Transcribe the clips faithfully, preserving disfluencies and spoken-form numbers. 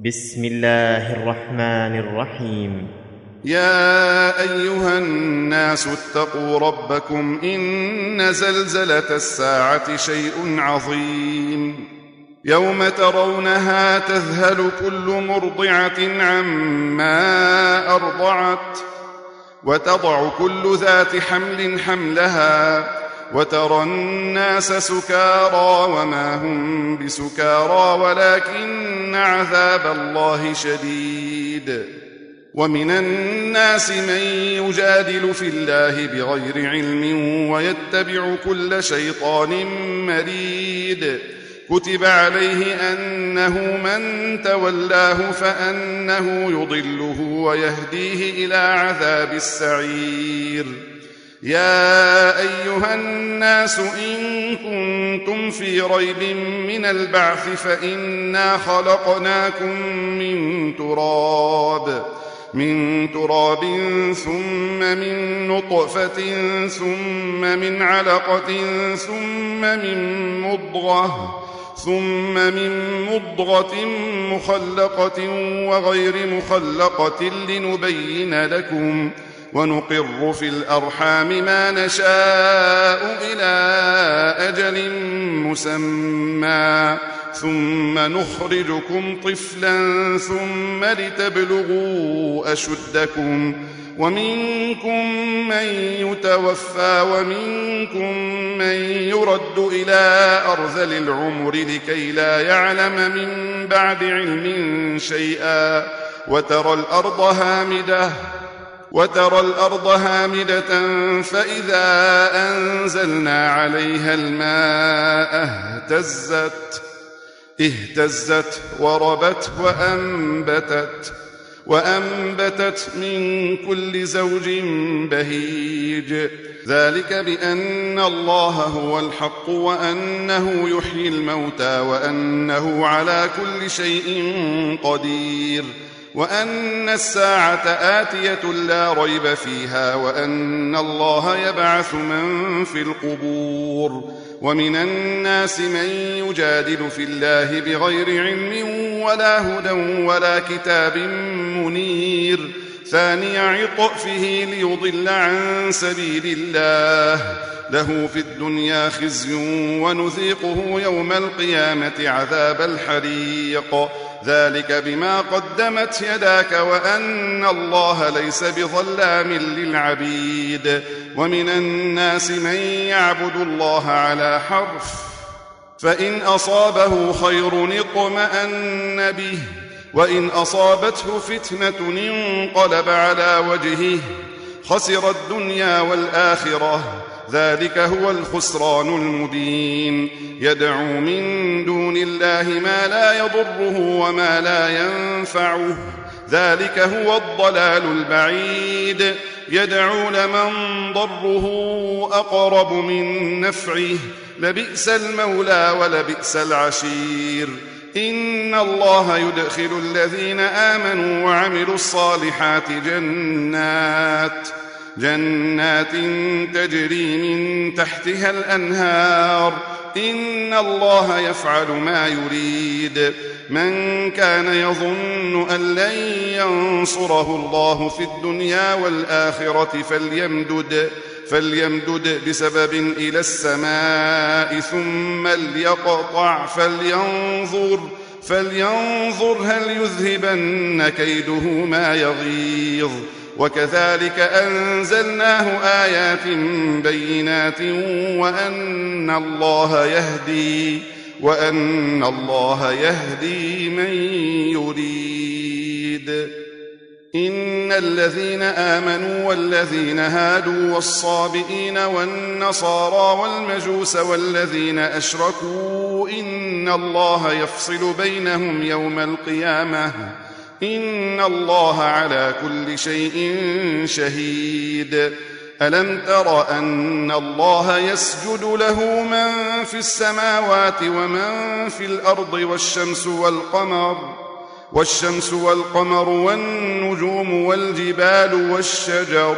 بسم الله الرحمن الرحيم. يا أيها الناس اتقوا ربكم إن زلزلة الساعة شيء عظيم يوم ترونها تذهل كل مرضعة عما أرضعت وتضع كل ذات حمل حملها وترى الناس سكارى وما هم بسكارى ولكن عذاب الله شديد. ومن الناس من يجادل في الله بغير علم ويتبع كل شيطان مريد كتب عليه أنه من تولاه فأنه يضله ويهديه إلى عذاب السعير. يا أيها الناس إن كنتم في ريب من البعث فإنا خلقناكم من تراب من تراب ثم من نطفة ثم من علقة ثم من مضغة ثم من مضغة مخلقة وغير مخلقة لنبين لكم ونقر في الأرحام ما نشاء إلى أجل مسمى ثم نخرجكم طفلا ثم لتبلغوا أشدكم ومنكم من يتوفى ومنكم من يرد إلى أرذل العمر لكي لا يعلم من بعد علم شيئا وترى الأرض هامدة وترى الأرض هامدة فإذا أنزلنا عليها الماء اهتزت اهتزت وربت وأنبتت وأنبتت من كل زوج بهيج ذلك بأن الله هو الحق وأنه يحيي الموتى وأنه على كل شيء قدير وأن الساعة آتية لا ريب فيها وأن الله يبعث من في القبور. ومن الناس من يجادل في الله بغير علم ولا هدى ولا كتاب منير ثاني عطفه ليضل عن سبيل الله له في الدنيا خزي ونذيقه يوم القيامة عذاب الحريق ذلك بما قدمت يداك وأن الله ليس بظلام للعبيد. ومن الناس من يعبد الله على حرف فإن أصابه خير اطمأن به وإن أصابته فتنة انقلب على وجهه خسر الدنيا والآخرة ذلك هو الخسران المبين يدعو من دون الله ما لا يضره وما لا ينفعه ذلك هو الضلال البعيد يدعو لمن ضره أقرب من نفعه لبئس المولى ولبئس العشير. إن الله يدخل الذين آمنوا وعملوا الصالحات جنات جنات تجري من تحتها الأنهار إن الله يفعل ما يريد. من كان يظن أن لن ينصره الله في الدنيا والآخرة فليمدد فليمدد بسبب إلى السماء ثم ليقطع فلينظر فلينظر هل يذهبن كيده ما يغيظ. وكذلك أنزلناه آيات بينات وأن الله يهدي وأن الله يهدي من يريد. إن الذين آمنوا والذين هادوا والصابئين والنصارى والمجوس والذين أشركوا إن الله يفصل بينهم يوم القيامة إن الله على كل شيء شهيد. ألم تر أن الله يسجد له من في السماوات ومن في الأرض والشمس والقمر والشمس والقمر والنجوم والجبال والشجر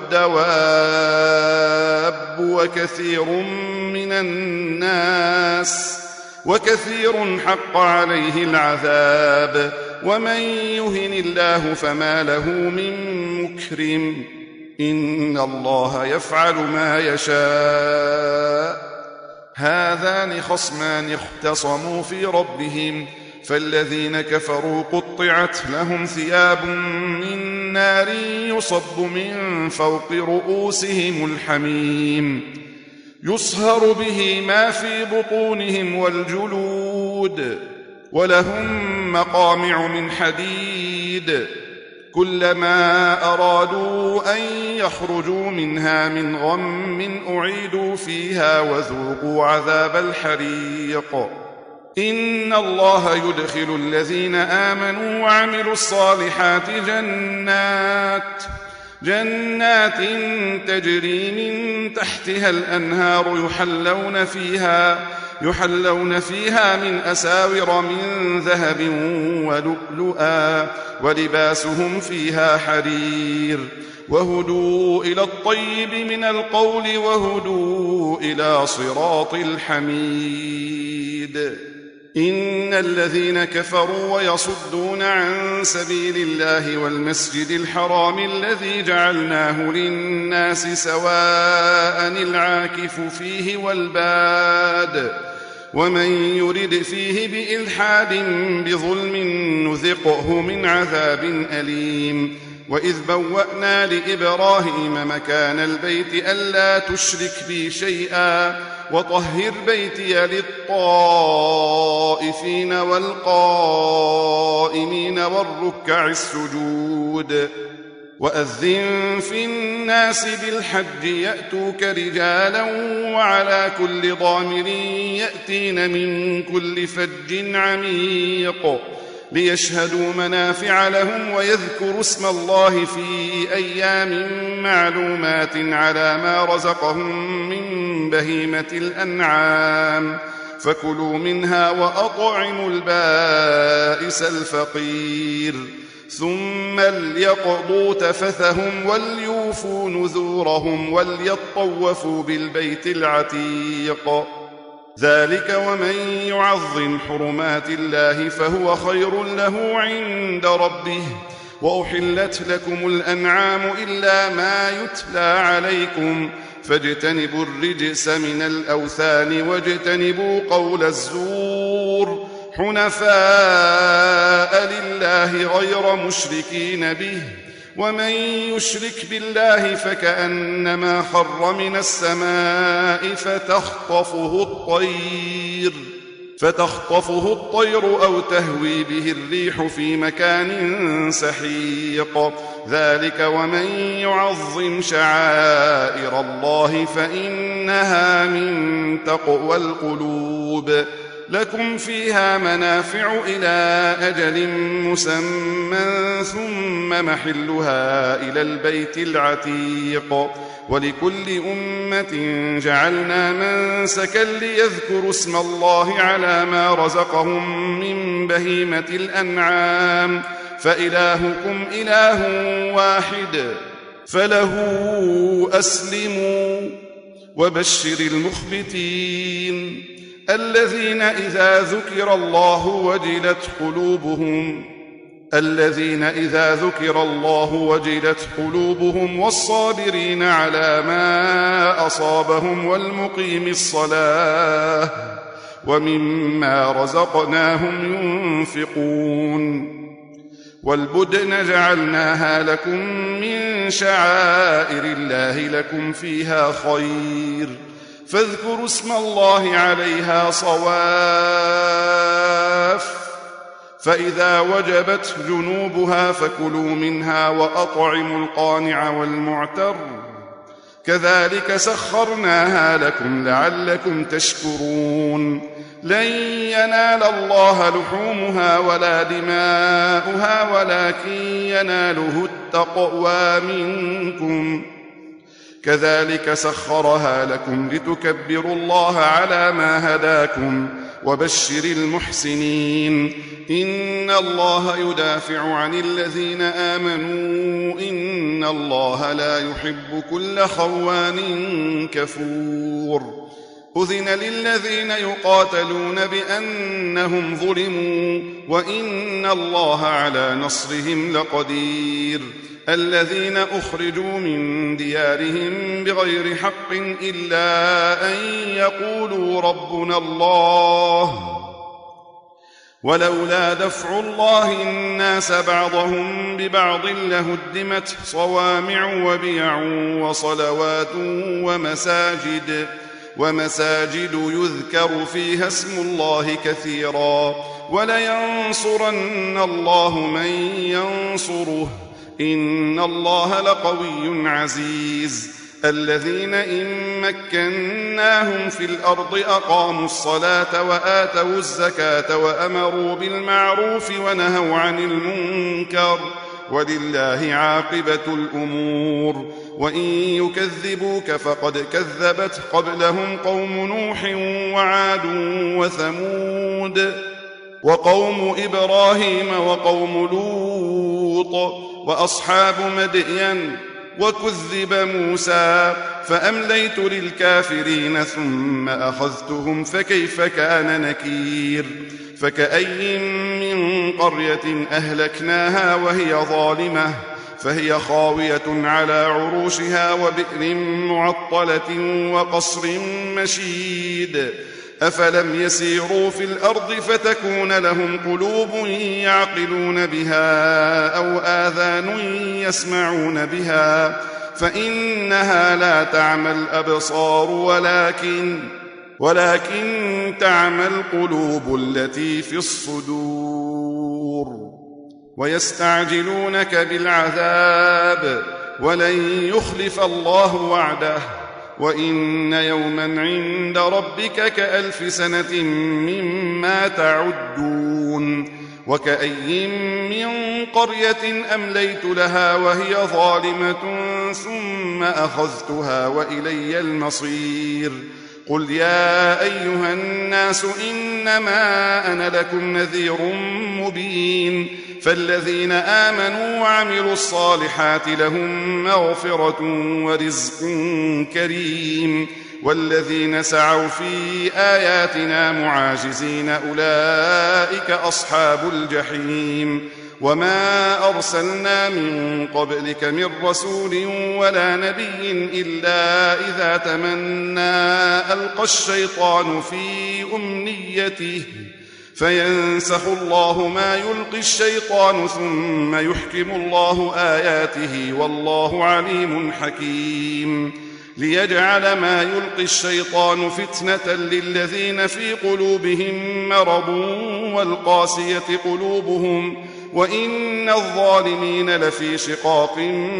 والدواب وكثير من الناس وكثير حق عليه العذاب ومن يهن الله فما له من مكرم إن الله يفعل ما يشاء هذان خصمان اختصموا في ربهم فالذين كفروا قطعت لهم ثياب من نار يصب من فوق رؤوسهم الحميم يصهر به ما في بطونهم والجلود ولهم مقامع من حديد كلما أرادوا أن يخرجوا منها من غم أعيدوا فيها وذوقوا عذاب الحريق إن الله يدخل الذين آمنوا وعملوا الصالحات جنات جنات تجري من تحتها الأنهار يحلون فيها يحلون فيها من أساور من ذهب ولؤلؤا ولباسهم فيها حرير وهدوا إلى الطيب من القول وهدوا إلى صراط الحميد إن الذين كفروا ويصدون عن سبيل الله والمسجد الحرام الذي جعلناه للناس سواء العاكف فيه والباد ومن يرد فيه بإلحاد بظلم نذقه من عذاب أليم وإذ بوأنا لإبراهيم مكان البيت ألا تشرك بي شيئا وطهر بيتي للطائفين والقائمين والركع السجود وأذن في الناس بالحج يأتوك رجالا وعلى كل ضامر يأتين من كل فج عميق ليشهدوا منافع لهم ويذكروا اسم الله في أيام معلومات على ما رزقهم من بهيمة الأنعام فكلوا منها وأطعموا البائس الفقير ثم ليقضوا تفثهم وليوفوا نذورهم وليطوفوا بالبيت العتيق ذلك ومن يعظم حرمات الله فهو خير له عند ربه وأحلت لكم الأنعام إلا ما يتلى عليكم فاجتنبوا الرجس من الأوثان واجتنبوا قول الزور حنفاء لله غير مشركين به ومن يشرك بالله فكأنما خر من السماء فتخطفه الطير فتخطفه الطير أو تهوي به الريح في مكان سحيق ذلك ومن يعظم شعائر الله فإنها من تقوى القلوب لكم فيها منافع إلى أجل مسمى ثم محلها إلى البيت العتيق ولكل أمة جعلنا منسكا ليذكروا اسم الله على ما رزقهم من بهيمة الأنعام فإلهكم إله واحد فله أسلموا وبشر المخبتين الذين إذا ذكر الله وجلت قلوبهم الذين إذا ذكر الله وجلت قلوبهم والصابرين على ما أصابهم والمقيم الصلاة ومما رزقناهم ينفقون والبدن جعلناها لكم من شعائر الله لكم فيها خير فاذكروا اسم الله عليها صواف فإذا وجبت جنوبها فكلوا منها وأطعموا القانع والمعتر كذلك سخرناها لكم لعلكم تشكرون لن ينال الله لحومها ولا دماؤها ولكن يناله التقوى منكم كذلك سخرها لكم لتكبروا الله على ما هداكم وبشر المحسنين إن الله يدافع عن الذين آمنوا إن الله لا يحب كل خوان كفور أذن للذين يقاتلون بأنهم ظلموا وإن الله على نصرهم لقدير الذين أخرجوا من ديارهم بغير حق إلا أن يقولوا ربنا الله ولولا دفع الله الناس بعضهم ببعض لهدمت صوامع وبيع وصلوات ومساجد ومساجد يذكر فيها اسم الله كثيرا ولينصرن الله من ينصره إن الله لقوي عزيز الذين إن مكناهم في الأرض أقاموا الصلاة وآتوا الزكاة وأمروا بالمعروف ونهوا عن المنكر ولله عاقبة الأمور وإن يكذبوك فقد كذبت قبلهم قوم نوح وعاد وثمود وقوم إبراهيم وقوم لوط وأصحاب مدين وكذب موسى فأمليت للكافرين ثم أخذتهم فكيف كان نكير فكأي من قرية أهلكناها وهي ظالمة فهي خاوية على عروشها وبئر معطلة وقصر مشيد أفلم يسيروا في الأرض فتكون لهم قلوب يعقلون بها أو آذان يسمعون بها فإنها لا تعمى الأبصار ولكن ولكن تعمى القلوب التي في الصدور ويستعجلونك بالعذاب ولن يخلف الله وعده وإن يوما عند ربك كألف سنة مما تعدون وكأي من قرية أمليت لها وهي ظالمة ثم أخذتها وإلي المصير قل يا أيها الناس إنما أنا لكم نذير مبين فالذين آمنوا وعملوا الصالحات لهم مغفرة ورزق كريم والذين سعوا في آياتنا معاجزين أولئك أصحاب الجحيم وما أرسلنا من قبلك من رسول ولا نبي إلا إذا تمنى ألقى الشيطان في أمنيته فينسخ الله ما يلقي الشيطان ثم يحكم الله آياته والله عليم حكيم ليجعل ما يلقي الشيطان فتنة للذين في قلوبهم مرض والقاسية قلوبهم وإن الظالمين لفي شقاق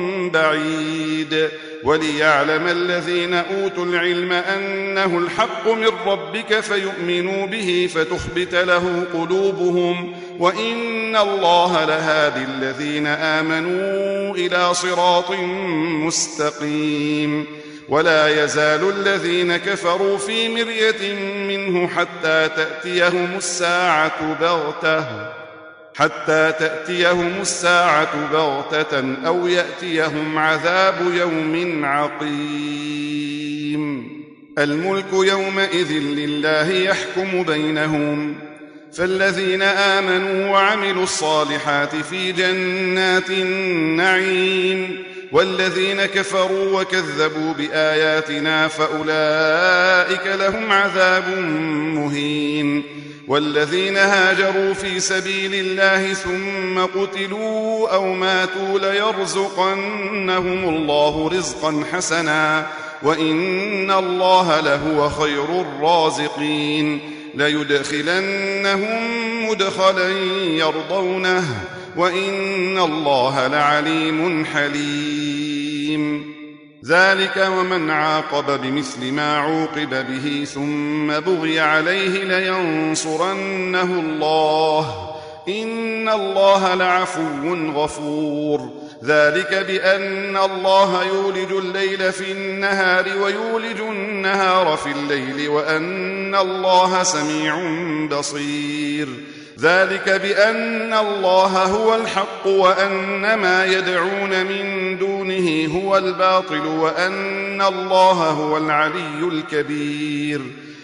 بعيد وليعلم الذين أوتوا العلم أنه الحق من ربك فيؤمنوا به فتخبت له قلوبهم وإن الله لهادي الذين آمنوا إلى صراط مستقيم ولا يزال الذين كفروا في مرية منه حتى تأتيهم الساعة بغتة حتى تأتيهم الساعة بغتة أو يأتيهم عذاب يوم عقيم الملك يومئذ لله يحكم بينهم فالذين آمنوا وعملوا الصالحات في جنات النعيم والذين كفروا وكذبوا بآياتنا فأولئك لهم عذاب مهين والذين هاجروا في سبيل الله ثم قتلوا أو ماتوا ليرزقنهم الله رزقا حسنا وإن الله لهو خير الرازقين ليدخلنهم مدخلا يرضونه وإن الله لعليم حليم ذلك ومن عاقب بمثل ما عوقب به ثم بغي عليه لينصرنه الله إن الله لعفو غفور ذلك بأن الله يولج الليل في النهار ويولج النهار في الليل وأن الله سميع بصير ذلك بأن الله هو الحق وأن ما يدعون من دونه هو الباطل وأن الله هو العلي الكبير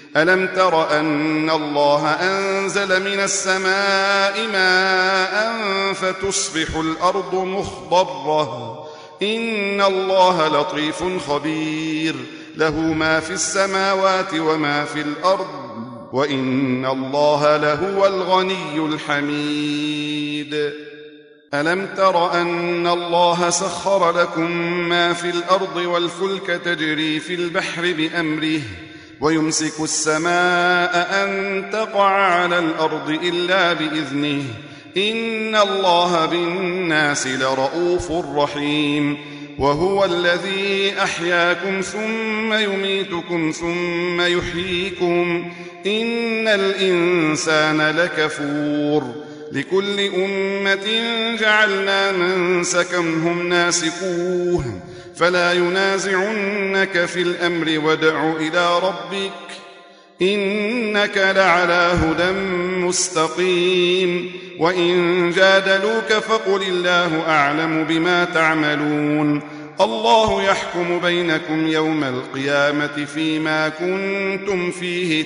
ألم تر أن الله أنزل من السماء ماء فتصبح الأرض مخضرة إن الله لطيف خبير له ما في السماوات وما في الأرض وإن الله لهو الغني الحميد ألم تر أن الله سخر لكم ما في الأرض والفلك تجري في البحر بأمره ويمسك السماء أن تقع على الأرض إلا بإذنه إن الله بالناس لرؤوف رحيم وهو الذي أحياكم ثم يميتكم ثم يحييكم إن الإنسان لكفور لكل أمة جعلنا منسكا هم ناسكوه فلا ينازعنك في الأمر وادع إلى ربك إنك لعلى هدى مستقيم وإن جادلوك فقل الله أعلم بما تعملون الله يحكم بينكم يوم القيامة فيما كنتم فيه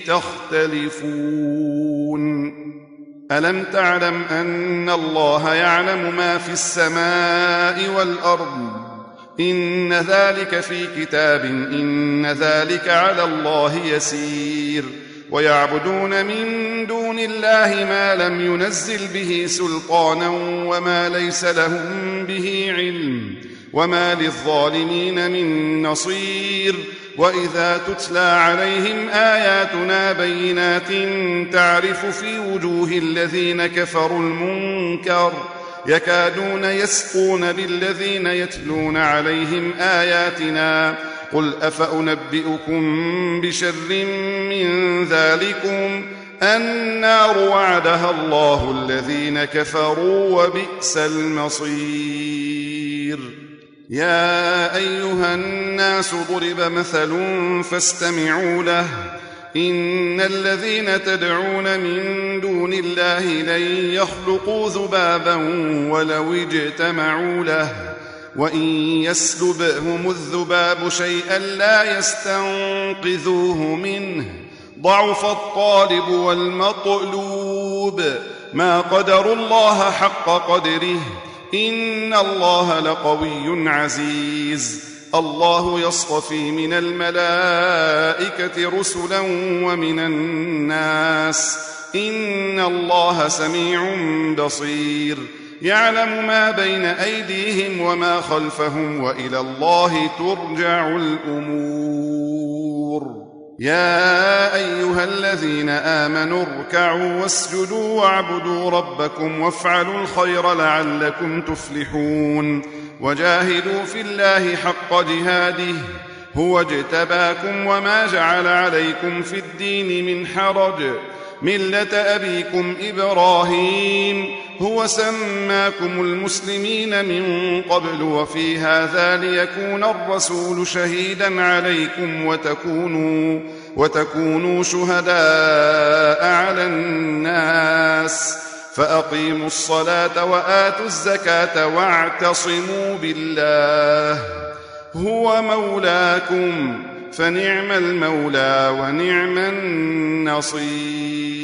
تختلفون ألم تعلم أن الله يعلم ما في السماء والأرض إن ذلك في كتاب إن ذلك على الله يسير ويعبدون من دون الله ما لم ينزل به سلطانا وما ليس لهم به علم وما للظالمين من نصير وإذا تتلى عليهم آياتنا بينات تعرف في وجوه الذين كفروا المنكر يكادون يسقون بالذين يتلون عليهم آياتنا قل أفأنبئكم بشر من ذلكم النار وعدها الله الذين كفروا وبئس المصير يا أيها الناس ضرب مثل فاستمعوا له إن الذين تدعون من دون الله لن يخلقوا ذبابا ولو اجتمعوا له وإن يسلبهم الذباب شيئا لا يستنقذوه منه ضعف الطالب والمطلوب ما قدروا الله حق قدره إن الله لقوي عزيز الله يصطفي من الملائكة رسلا ومن الناس إن الله سميع بصير يعلم ما بين أيديهم وما خلفهم وإلى الله ترجع الأمور يا أيها الذين آمنوا اركعوا واسجدوا واعبدوا ربكم وافعلوا الخير لعلكم تفلحون وجاهدوا في الله حق جهاده هو اجتباكم وما جعل عليكم في الدين من حرج ملة أبيكم إبراهيم هو سماكم المسلمين من قبل وفي هذا ليكون الرسول شهيدا عليكم وتكونوا, وتكونوا شهداء على الناس فأقيموا الصلاة وآتوا الزكاة واعتصموا بالله هو مولاكم فنعم المولى ونعم النصير